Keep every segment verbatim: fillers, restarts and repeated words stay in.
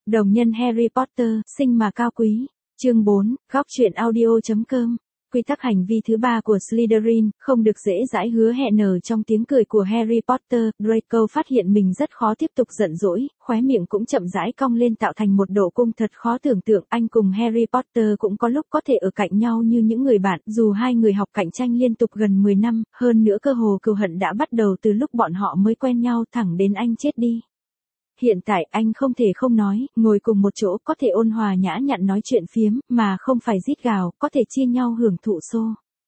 Đồng nhân Harry Potter, sinh mà cao quý. Chương bốn, góc truyện audio.com. Quy tắc hành vi thứ ba của Slytherin, không được dễ dãi hứa hẹn ở trong tiếng cười của Harry Potter. Draco phát hiện mình rất khó tiếp tục giận dỗi, khóe miệng cũng chậm rãi cong lên tạo thành một độ cung thật khó tưởng tượng. Anh cùng Harry Potter cũng có lúc có thể ở cạnh nhau như những người bạn, dù hai người học cạnh tranh liên tục gần mười năm, hơn nữa cơ hồ cừu hận đã bắt đầu từ lúc bọn họ mới quen nhau thẳng đến anh chết đi. Hiện tại anh không thể không nói, ngồi cùng một chỗ có thể ôn hòa nhã nhặn nói chuyện phiếm, mà không phải rít gào, có thể chia nhau hưởng thụ xô.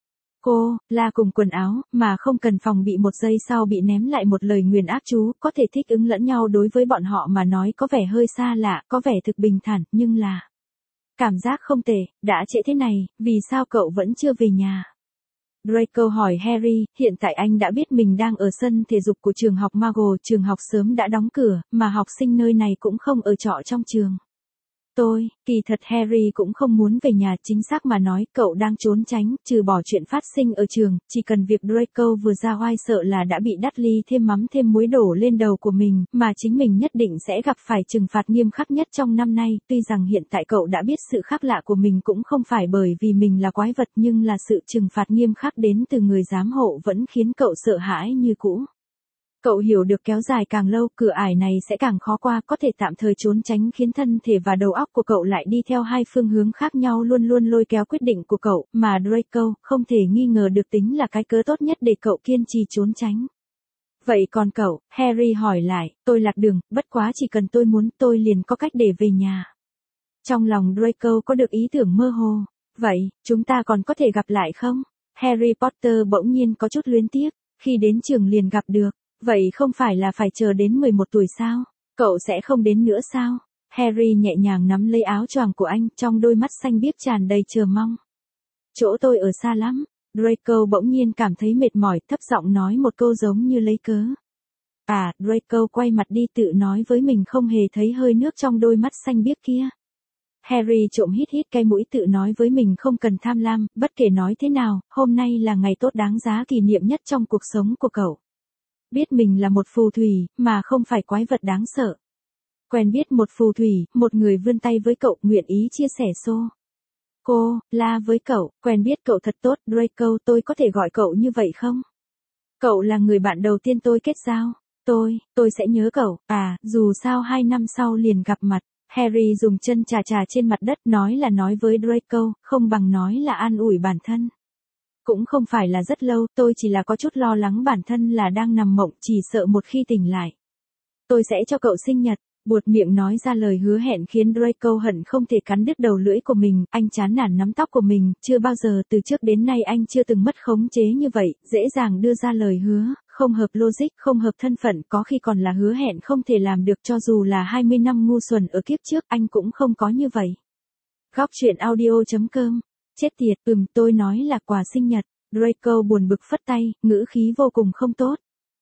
Cô, la cùng quần áo, mà không cần phòng bị một giây sau bị ném lại một lời nguyền ác chú, có thể thích ứng lẫn nhau đối với bọn họ mà nói có vẻ hơi xa lạ, có vẻ thực bình thản, nhưng là... Cảm giác không tệ, đã trễ thế này, vì sao cậu vẫn chưa về nhà? Draco hỏi Harry, hiện tại anh đã biết mình đang ở sân thể dục của trường học Muggle, trường học sớm đã đóng cửa, mà học sinh nơi này cũng không ở trọ trong trường. Tôi, kỳ thật Harry cũng không muốn về nhà, chính xác mà nói, cậu đang trốn tránh, trừ bỏ chuyện phát sinh ở trường, chỉ cần việc Draco vừa ra oai sợ là đã bị Dudley thêm mắm thêm muối đổ lên đầu của mình, mà chính mình nhất định sẽ gặp phải trừng phạt nghiêm khắc nhất trong năm nay, tuy rằng hiện tại cậu đã biết sự khác lạ của mình cũng không phải bởi vì mình là quái vật nhưng là sự trừng phạt nghiêm khắc đến từ người giám hộ vẫn khiến cậu sợ hãi như cũ. Cậu hiểu được kéo dài càng lâu, cửa ải này sẽ càng khó qua, có thể tạm thời trốn tránh khiến thân thể và đầu óc của cậu lại đi theo hai phương hướng khác nhau luôn luôn lôi kéo quyết định của cậu, mà Draco không thể nghi ngờ được tính là cái cớ tốt nhất để cậu kiên trì trốn tránh. Vậy còn cậu, Harry hỏi lại, tôi lạc đường, bất quá chỉ cần tôi muốn tôi liền có cách để về nhà. Trong lòng Draco có được ý tưởng mơ hồ, vậy, chúng ta còn có thể gặp lại không? Harry Potter bỗng nhiên có chút luyến tiếc, khi đến trường liền gặp được. Vậy không phải là phải chờ đến mười một tuổi sao? Cậu sẽ không đến nữa sao? Harry nhẹ nhàng nắm lấy áo choàng của anh, trong đôi mắt xanh biếc tràn đầy chờ mong. Chỗ tôi ở xa lắm. Draco bỗng nhiên cảm thấy mệt mỏi, thấp giọng nói một câu giống như lấy cớ. À, Draco quay mặt đi tự nói với mình không hề thấy hơi nước trong đôi mắt xanh biếc kia. Harry trộm hít hít cái mũi tự nói với mình không cần tham lam, bất kể nói thế nào, hôm nay là ngày tốt đáng giá kỷ niệm nhất trong cuộc sống của cậu. Biết mình là một phù thủy, mà không phải quái vật đáng sợ. Quen biết một phù thủy, một người vươn tay với cậu, nguyện ý chia sẻ xô. Cô, la với cậu, quen biết cậu thật tốt, Draco, tôi có thể gọi cậu như vậy không? Cậu là người bạn đầu tiên tôi kết giao. Tôi, tôi sẽ nhớ cậu, à, dù sao hai năm sau liền gặp mặt. Harry dùng chân chà chà trên mặt đất, nói là nói với Draco, không bằng nói là an ủi bản thân. Cũng không phải là rất lâu, tôi chỉ là có chút lo lắng bản thân là đang nằm mộng, chỉ sợ một khi tỉnh lại. Tôi sẽ cho cậu sinh nhật, buột miệng nói ra lời hứa hẹn khiến Draco hận không thể cắn đứt đầu lưỡi của mình, anh chán nản nắm tóc của mình, chưa bao giờ từ trước đến nay anh chưa từng mất khống chế như vậy, dễ dàng đưa ra lời hứa, không hợp logic, không hợp thân phận, có khi còn là hứa hẹn không thể làm được cho dù là hai mươi năm ngu xuẩn ở kiếp trước, anh cũng không có như vậy. Góc truyện audio.com. Chết tiệt, ừm, tôi nói là quà sinh nhật. Draco buồn bực phất tay, ngữ khí vô cùng không tốt.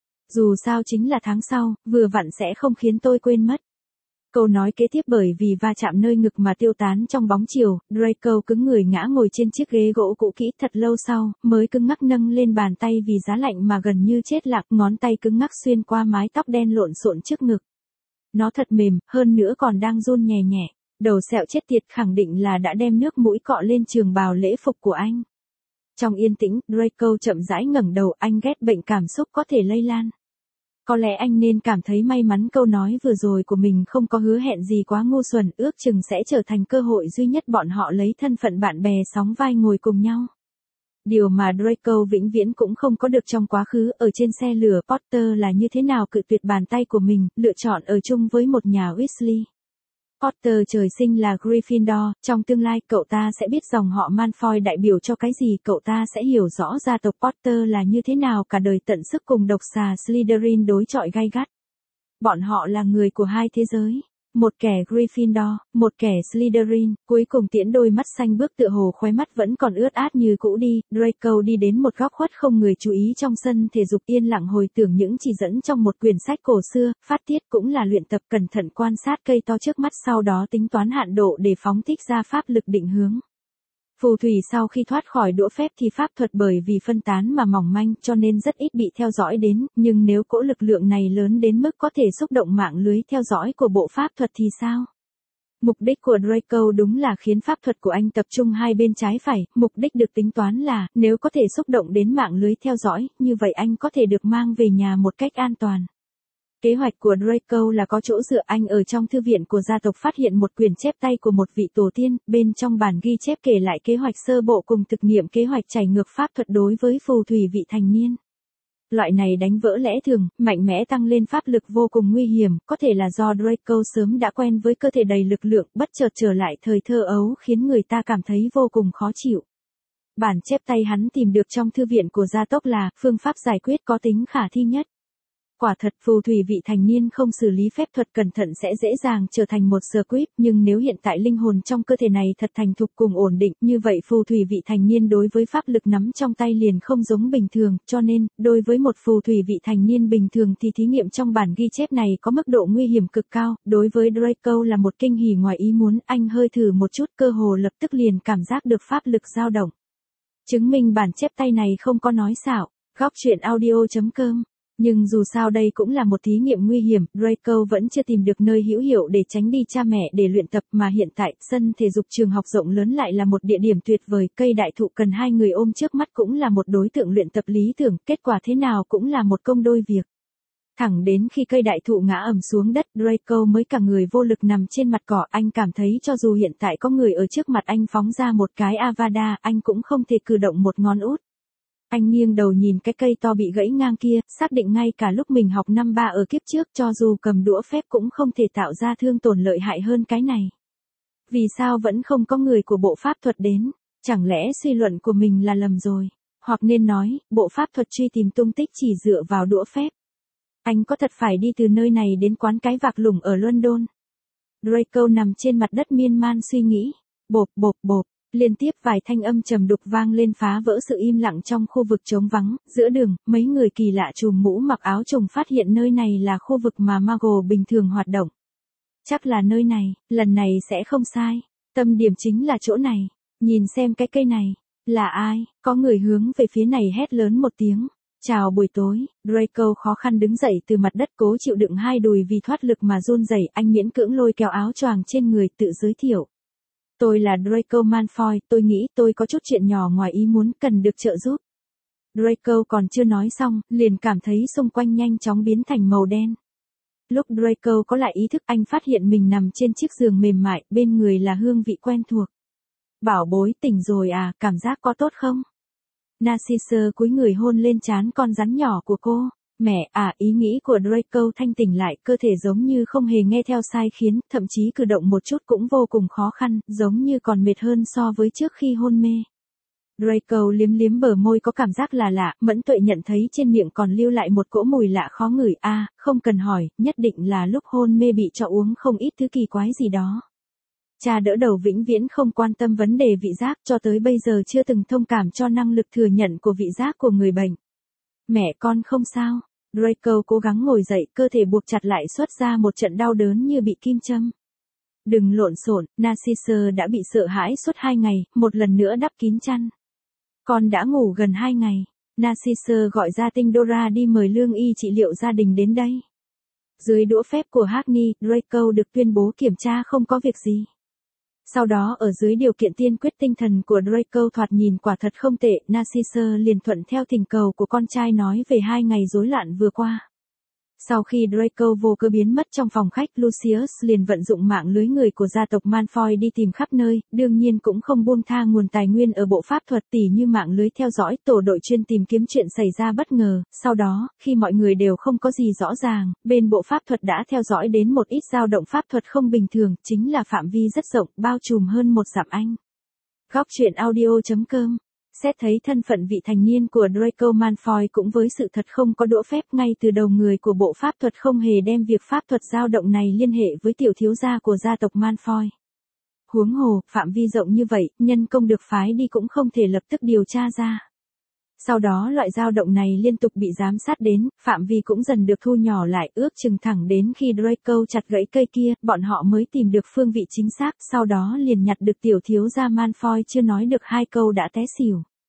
Dù sao chính là tháng sau, vừa vặn sẽ không khiến tôi quên mất. Câu nói kế tiếp bởi vì va chạm nơi ngực mà tiêu tán trong bóng chiều, Draco cứng người ngã ngồi trên chiếc ghế gỗ cũ kỹ thật lâu sau, mới cứng ngắc nâng lên bàn tay vì giá lạnh mà gần như chết lặng, ngón tay cứng ngắc xuyên qua mái tóc đen lộn xộn trước ngực. Nó thật mềm, hơn nữa còn đang run nhẹ nhẹ. Đầu sẹo chết tiệt khẳng định là đã đem nước mũi cọ lên trường bào lễ phục của anh. Trong yên tĩnh, Draco chậm rãi ngẩng đầu, anh ghét bệnh cảm xúc có thể lây lan. Có lẽ anh nên cảm thấy may mắn câu nói vừa rồi của mình không có hứa hẹn gì quá ngu xuẩn, ước chừng sẽ trở thành cơ hội duy nhất bọn họ lấy thân phận bạn bè sóng vai ngồi cùng nhau. Điều mà Draco vĩnh viễn cũng không có được trong quá khứ, ở trên xe lửa Potter là như thế nào cự tuyệt bàn tay của mình, lựa chọn ở chung với một nhà Weasley. Potter trời sinh là Gryffindor, trong tương lai cậu ta sẽ biết dòng họ Malfoy đại biểu cho cái gì, cậu ta sẽ hiểu rõ gia tộc Potter là như thế nào, cả đời tận sức cùng độc xà Slytherin đối chọi gay gắt. Bọn họ là người của hai thế giới, một kẻ Gryffindor, một kẻ Slytherin, cuối cùng tiễn đôi mắt xanh bước tựa hồ khóe mắt vẫn còn ướt át như cũ đi, Draco đi đến một góc khuất không người chú ý trong sân thể dục yên lặng hồi tưởng những chỉ dẫn trong một quyển sách cổ xưa, phát tiết cũng là luyện tập cẩn thận quan sát cây to trước mắt sau đó tính toán hạn độ để phóng thích ra pháp lực định hướng. Phù thủy sau khi thoát khỏi đũa phép thì pháp thuật bởi vì phân tán mà mỏng manh cho nên rất ít bị theo dõi đến, nhưng nếu cỗ lực lượng này lớn đến mức có thể xúc động mạng lưới theo dõi của bộ pháp thuật thì sao? Mục đích của Draco đúng là khiến pháp thuật của anh tập trung hai bên trái phải, mục đích được tính toán là, nếu có thể xúc động đến mạng lưới theo dõi, như vậy anh có thể được mang về nhà một cách an toàn. Kế hoạch của Draco là có chỗ dựa. Anh ở trong thư viện của gia tộc phát hiện một quyển chép tay của một vị tổ tiên, bên trong bản ghi chép kể lại kế hoạch sơ bộ cùng thực nghiệm kế hoạch chảy ngược pháp thuật đối với phù thủy vị thành niên. Loại này đánh vỡ lẽ thường, mạnh mẽ tăng lên pháp lực vô cùng nguy hiểm, có thể là do Draco sớm đã quen với cơ thể đầy lực lượng, bất chợt trở lại thời thơ ấu khiến người ta cảm thấy vô cùng khó chịu. Bản chép tay hắn tìm được trong thư viện của gia tộc là phương pháp giải quyết có tính khả thi nhất. Quả thật phù thủy vị thành niên không xử lý phép thuật cẩn thận sẽ dễ dàng trở thành một squib, nhưng nếu hiện tại linh hồn trong cơ thể này thật thành thục cùng ổn định, như vậy phù thủy vị thành niên đối với pháp lực nắm trong tay liền không giống bình thường, cho nên, đối với một phù thủy vị thành niên bình thường thì thí nghiệm trong bản ghi chép này có mức độ nguy hiểm cực cao, đối với Draco là một kinh hỉ ngoài ý muốn, anh hơi thử một chút cơ hồ lập tức liền cảm giác được pháp lực dao động. Chứng minh bản chép tay này không có nói xạo. Góc truyện audio chấm com. Nhưng dù sao đây cũng là một thí nghiệm nguy hiểm, Draco vẫn chưa tìm được nơi hữu hiệu để tránh đi cha mẹ để luyện tập, mà hiện tại, sân thể dục trường học rộng lớn lại là một địa điểm tuyệt vời, cây đại thụ cần hai người ôm trước mắt cũng là một đối tượng luyện tập lý tưởng, kết quả thế nào cũng là một công đôi việc. Thẳng đến khi cây đại thụ ngã ầm xuống đất, Draco mới cả người vô lực nằm trên mặt cỏ, anh cảm thấy cho dù hiện tại có người ở trước mặt anh phóng ra một cái Avada, anh cũng không thể cử động một ngón út. Anh nghiêng đầu nhìn cái cây to bị gãy ngang kia, xác định ngay cả lúc mình học năm ba ở kiếp trước cho dù cầm đũa phép cũng không thể tạo ra thương tổn lợi hại hơn cái này. Vì sao vẫn không có người của bộ pháp thuật đến? Chẳng lẽ suy luận của mình là lầm rồi? Hoặc nên nói, bộ pháp thuật truy tìm tung tích chỉ dựa vào đũa phép. Anh có thật phải đi từ nơi này đến quán cái vạc lủng ở London? Draco nằm trên mặt đất miên man suy nghĩ. Bộp bộp bộp. Liên tiếp vài thanh âm trầm đục vang lên phá vỡ sự im lặng trong khu vực trống vắng, giữa đường, mấy người kỳ lạ trùm mũ mặc áo trùng phát hiện nơi này là khu vực mà Mago bình thường hoạt động. Chắc là nơi này, lần này sẽ không sai. Tâm điểm chính là chỗ này. Nhìn xem cái cây này. Là ai? Có người hướng về phía này hét lớn một tiếng. Chào buổi tối, Draco khó khăn đứng dậy từ mặt đất cố chịu đựng hai đùi vì thoát lực mà run rẩy, anh miễn cưỡng lôi kéo áo choàng trên người tự giới thiệu. Tôi là Draco Malfoy, tôi nghĩ tôi có chút chuyện nhỏ ngoài ý muốn cần được trợ giúp. Draco còn chưa nói xong, liền cảm thấy xung quanh nhanh chóng biến thành màu đen. Lúc Draco có lại ý thức anh phát hiện mình nằm trên chiếc giường mềm mại, bên người là hương vị quen thuộc. Bảo bối tỉnh rồi à, cảm giác có tốt không? Narcisse cúi người hôn lên trán con rắn nhỏ của cô. Mẹ à, ý nghĩ của Draco thanh tỉnh lại, cơ thể giống như không hề nghe theo sai khiến, thậm chí cử động một chút cũng vô cùng khó khăn, giống như còn mệt hơn so với trước khi hôn mê. Draco liếm liếm bờ môi có cảm giác là lạ, mẫn tuệ nhận thấy trên miệng còn lưu lại một cỗ mùi lạ khó ngửi, a, à, không cần hỏi, nhất định là lúc hôn mê bị cho uống không ít thứ kỳ quái gì đó. Cha đỡ đầu vĩnh viễn không quan tâm vấn đề vị giác, cho tới bây giờ chưa từng thông cảm cho năng lực thừa nhận của vị giác của người bệnh. Mẹ con không sao. Draco cố gắng ngồi dậy, cơ thể buộc chặt lại xuất ra một trận đau đớn như bị kim châm. Đừng lộn xộn, Narcisse đã bị sợ hãi suốt hai ngày, một lần nữa đắp kín chăn. Con đã ngủ gần hai ngày. Narcisse gọi ra tinh Dora đi mời lương y trị liệu gia đình đến đây. Dưới đũa phép của Hackney, Draco được tuyên bố kiểm tra không có việc gì. Sau đó ở dưới điều kiện tiên quyết tinh thần của Draco thoạt nhìn quả thật không tệ, Narcisse liền thuận theo thỉnh cầu của con trai nói về hai ngày rối loạn vừa qua. Sau khi Draco vô cơ biến mất trong phòng khách, Lucius liền vận dụng mạng lưới người của gia tộc Malfoy đi tìm khắp nơi, đương nhiên cũng không buông tha nguồn tài nguyên ở bộ pháp thuật tỉ như mạng lưới theo dõi, tổ đội chuyên tìm kiếm chuyện xảy ra bất ngờ. Sau đó, khi mọi người đều không có gì rõ ràng, bên bộ pháp thuật đã theo dõi đến một ít dao động pháp thuật không bình thường, chính là phạm vi rất rộng, bao trùm hơn một dặm Anh. Góc truyện audio chấm com. Xét thấy thân phận vị thành niên của Draco Malfoy cũng với sự thật không có đũa phép, ngay từ đầu người của bộ pháp thuật không hề đem việc pháp thuật dao động này liên hệ với tiểu thiếu gia của gia tộc Malfoy. Huống hồ, phạm vi rộng như vậy, nhân công được phái đi cũng không thể lập tức điều tra ra. Sau đó loại dao động này liên tục bị giám sát đến, phạm vi cũng dần được thu nhỏ lại, ước chừng thẳng đến khi Draco chặt gãy cây kia, bọn họ mới tìm được phương vị chính xác, sau đó liền nhặt được tiểu thiếu gia Malfoy chưa nói được hai câu đã té xỉu.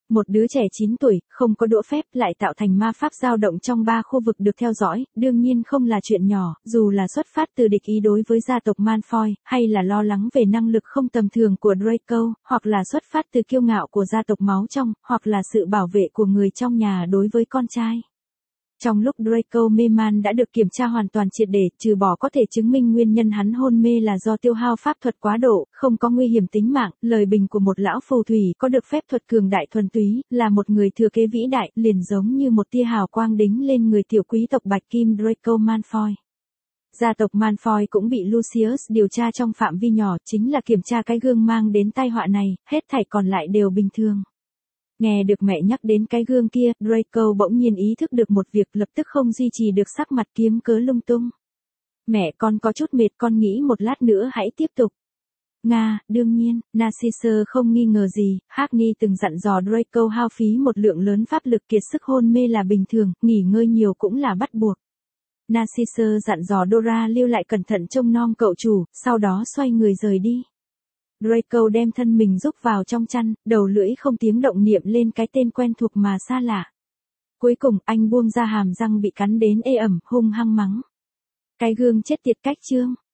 Một đứa trẻ chín tuổi, không có đũa phép lại tạo thành ma pháp dao động trong ba khu vực được theo dõi, đương nhiên không là chuyện nhỏ, dù là xuất phát từ địch ý đối với gia tộc Malfoy, hay là lo lắng về năng lực không tầm thường của Draco, hoặc là xuất phát từ kiêu ngạo của gia tộc máu trong, hoặc là sự bảo vệ của người trong nhà đối với con trai. Trong lúc Draco mê man đã được kiểm tra hoàn toàn triệt để, trừ bỏ có thể chứng minh nguyên nhân hắn hôn mê là do tiêu hao pháp thuật quá độ, không có nguy hiểm tính mạng, lời bình của một lão phù thủy có được phép thuật cường đại thuần túy, là một người thừa kế vĩ đại, liền giống như một tia hào quang đính lên người tiểu quý tộc Bạch Kim Draco Malfoy. Gia tộc Malfoy cũng bị Lucius điều tra trong phạm vi nhỏ, chính là kiểm tra cái gương mang đến tai họa này, hết thảy còn lại đều bình thường. Nghe được mẹ nhắc đến cái gương kia, Draco bỗng nhiên ý thức được một việc, lập tức không duy trì được sắc mặt kiếm cớ lung tung. Mẹ, con có chút mệt, con nghĩ một lát nữa hãy tiếp tục. Nga, đương nhiên, Narcissus không nghi ngờ gì, Hackney từng dặn dò Draco hao phí một lượng lớn pháp lực, kiệt sức hôn mê là bình thường, nghỉ ngơi nhiều cũng là bắt buộc. Narcissus dặn dò Dora lưu lại cẩn thận trông nom cậu chủ, sau đó xoay người rời đi. Draco đem thân mình rúc vào trong chăn, đầu lưỡi không tiếng động niệm lên cái tên quen thuộc mà xa lạ. Cuối cùng, anh buông ra hàm răng bị cắn đến ê ẩm, hung hăng mắng. Cái gương chết tiệt cách chương.